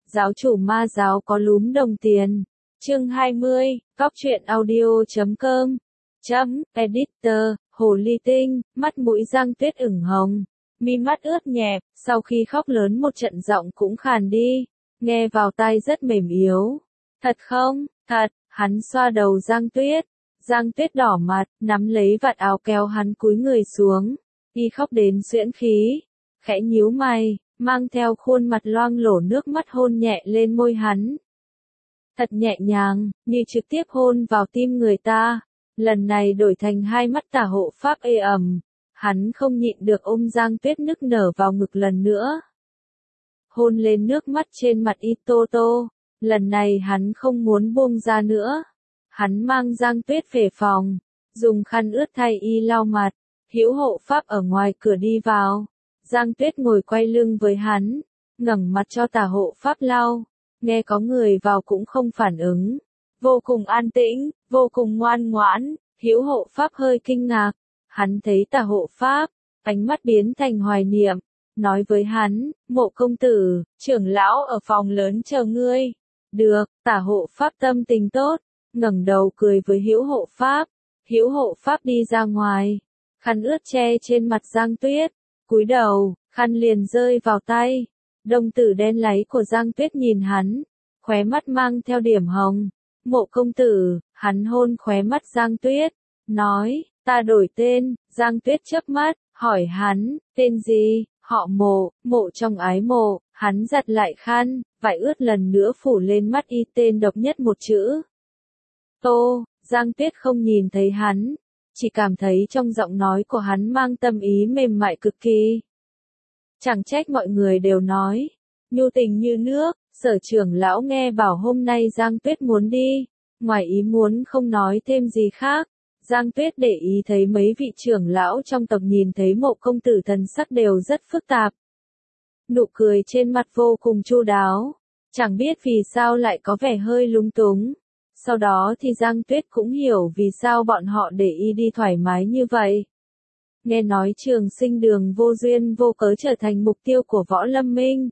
Giáo chủ ma giáo có lúm đồng tiền. Chương 20, Góc truyện audio.com. Editor, Hồ Ly Tinh, mắt mũi Giang Tuyết ửng hồng, mi mắt ướt nhẹp, sau khi khóc lớn một trận giọng cũng khàn đi, nghe vào tai rất mềm yếu. Thật không? Thật, hắn xoa đầu Giang Tuyết. Giang Tuyết đỏ mặt, nắm lấy vạt áo kéo hắn cúi người xuống, y khóc đến suyễn khí, khẽ nhíu mày, mang theo khuôn mặt loang lổ nước mắt hôn nhẹ lên môi hắn. Thật nhẹ nhàng, như trực tiếp hôn vào tim người ta. Lần này đổi thành hai mắt tả hộ pháp ê ẩm, hắn không nhịn được ôm Giang Tuyết nức nở vào ngực lần nữa. Hôn lên nước mắt trên mặt y tô tô, lần này hắn không muốn buông ra nữa. Hắn mang Giang Tuyết về phòng, dùng khăn ướt thay y lau mặt, hữu hộ pháp ở ngoài cửa đi vào. Giang Tuyết ngồi quay lưng với hắn, ngẩng mặt cho tả hộ pháp lau, nghe có người vào cũng không phản ứng. Vô cùng an tĩnh, vô cùng ngoan ngoãn, hữu hộ pháp hơi kinh ngạc. Hắn thấy tả hộ pháp, ánh mắt biến thành hoài niệm, nói với hắn, Mộ công tử, trưởng lão ở phòng lớn chờ ngươi. Được, tả hộ pháp tâm tình tốt, ngẩng đầu cười với hữu hộ pháp. Hữu hộ pháp đi ra ngoài, khăn ướt che trên mặt Giang Tuyết, cúi đầu, khăn liền rơi vào tay. Đồng tử đen láy của Giang Tuyết nhìn hắn, khóe mắt mang theo điểm hồng. Mộ công tử, hắn hôn khóe mắt Giang Tuyết, nói, ta đổi tên. Giang Tuyết chớp mắt, hỏi hắn, tên gì? Họ Mộ, Mộ trong ái mộ. Hắn giặt lại khăn, vải ướt lần nữa phủ lên mắt y, tên độc nhất một chữ. Tô. Giang Tuyết không nhìn thấy hắn, chỉ cảm thấy trong giọng nói của hắn mang tâm ý mềm mại cực kỳ. Chẳng trách mọi người đều nói, nhu tình như nước. Sở trưởng lão nghe bảo hôm nay Giang Tuyết muốn đi, ngoài ý muốn không nói thêm gì khác. Giang Tuyết để ý thấy mấy vị trưởng lão trong tộc nhìn thấy Mộ công tử thần sắc đều rất phức tạp. Nụ cười trên mặt vô cùng chu đáo, chẳng biết vì sao lại có vẻ hơi lúng túng. Sau đó thì Giang Tuyết cũng hiểu vì sao bọn họ để y đi thoải mái như vậy. Nghe nói Trường Sinh Đường vô duyên vô cớ trở thành mục tiêu của Võ Lâm Minh.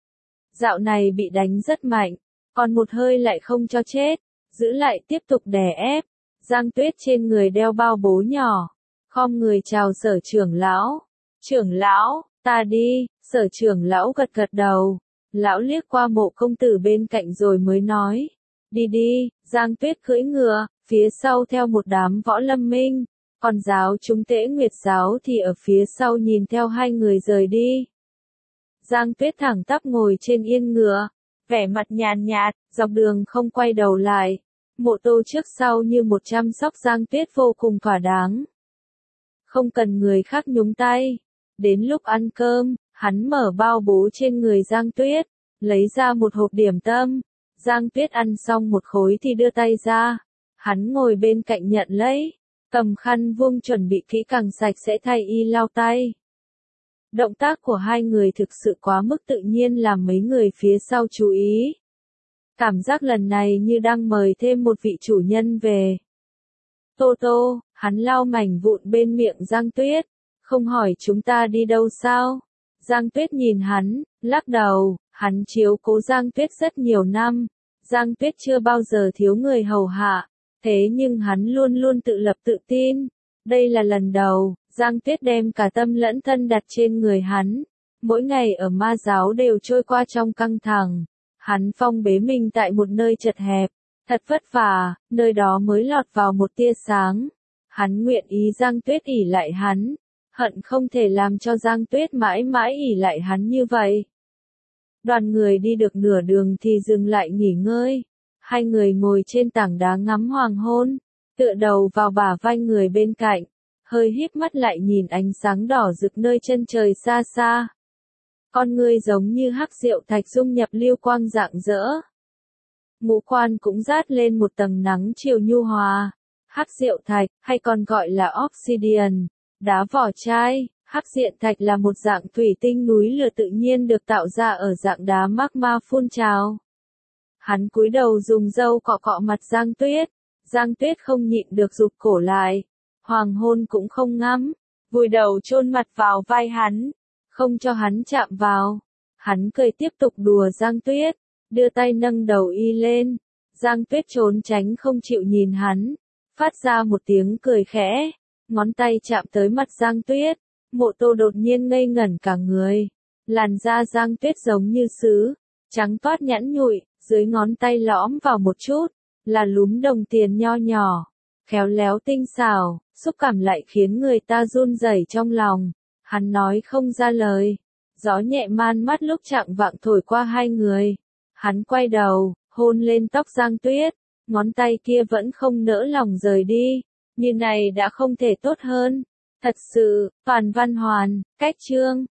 Dạo này bị đánh rất mạnh, còn một hơi lại không cho chết, giữ lại tiếp tục đè ép. Giang Tuyết trên người đeo bao bố nhỏ, khom người chào sở trưởng lão. Trưởng lão, ta đi. Sở trưởng lão gật gật đầu, lão liếc qua Mộ công tử bên cạnh rồi mới nói, đi đi. Giang Tuyết cưỡi ngựa, phía sau theo một đám Võ Lâm Minh, còn giáo chúng Tễ Nguyệt giáo thì ở phía sau nhìn theo hai người rời đi. Giang Tuyết thẳng tắp ngồi trên yên ngựa, vẻ mặt nhàn nhạt, dọc đường không quay đầu lại. Mộ Tô trước sau như một chăm sóc Giang Tuyết vô cùng thỏa đáng. Không cần người khác nhúng tay. Đến lúc ăn cơm, hắn mở bao bố trên người Giang Tuyết, lấy ra một hộp điểm tâm. Giang Tuyết ăn xong một khối thì đưa tay ra. Hắn ngồi bên cạnh nhận lấy, cầm khăn vuông chuẩn bị kỹ càng sạch sẽ thay y lau tay. Động tác của hai người thực sự quá mức tự nhiên làm mấy người phía sau chú ý. Cảm giác lần này như đang mời thêm một vị chủ nhân về. Tô Tô, hắn lau mảnh vụn bên miệng Giang Tuyết, không hỏi chúng ta đi đâu sao? Giang Tuyết nhìn hắn, lắc đầu, hắn chiếu cố Giang Tuyết rất nhiều năm. Giang Tuyết chưa bao giờ thiếu người hầu hạ, thế nhưng hắn luôn luôn tự lập tự tin. Đây là lần đầu, Giang Tuyết đem cả tâm lẫn thân đặt trên người hắn. Mỗi ngày ở ma giáo đều trôi qua trong căng thẳng. Hắn phong bế mình tại một nơi chật hẹp, thật vất vả, nơi đó mới lọt vào một tia sáng. Hắn nguyện ý Giang Tuyết ỷ lại hắn, hận không thể làm cho Giang Tuyết mãi mãi ỷ lại hắn như vậy. Đoàn người đi được nửa đường thì dừng lại nghỉ ngơi. Hai người ngồi trên tảng đá ngắm hoàng hôn, tựa đầu vào bả vai người bên cạnh, hơi híp mắt lại nhìn ánh sáng đỏ rực nơi chân trời xa xa. Con người giống như hắc diệu thạch dung nhập lưu quang rạng rỡ. Ngũ quan cũng rát lên một tầng nắng chiều nhu hòa. Hắc diệu thạch, hay còn gọi là obsidian, đá vỏ chai. Hắc diệu thạch là một dạng thủy tinh núi lửa tự nhiên được tạo ra ở dạng đá magma phun trào. Hắn cúi đầu dùng râu cọ cọ mặt Giang Tuyết. Giang Tuyết không nhịn được rụt cổ lại. Hoàng hôn cũng không ngắm, vùi đầu chôn mặt vào vai hắn, không cho hắn chạm vào. Hắn cười tiếp tục đùa Giang Tuyết, đưa tay nâng đầu y lên. Giang Tuyết trốn tránh không chịu nhìn hắn, phát ra một tiếng cười khẽ, ngón tay chạm tới mặt Giang Tuyết. Mộ Tô đột nhiên ngây ngẩn cả người. Làn da Giang Tuyết giống như sứ, trắng toát nhẵn nhụi, dưới ngón tay lõm vào một chút, là lúm đồng tiền nho nhỏ, khéo léo tinh xảo, xúc cảm lại khiến người ta run rẩy trong lòng. Hắn nói không ra lời. Gió nhẹ man mát lúc chạng vạng thổi qua hai người. Hắn quay đầu, hôn lên tóc Giang Tuyết, ngón tay kia vẫn không nỡ lòng rời đi. Như này đã không thể tốt hơn. Thật sự, Toàn Văn Hoàn, cách chương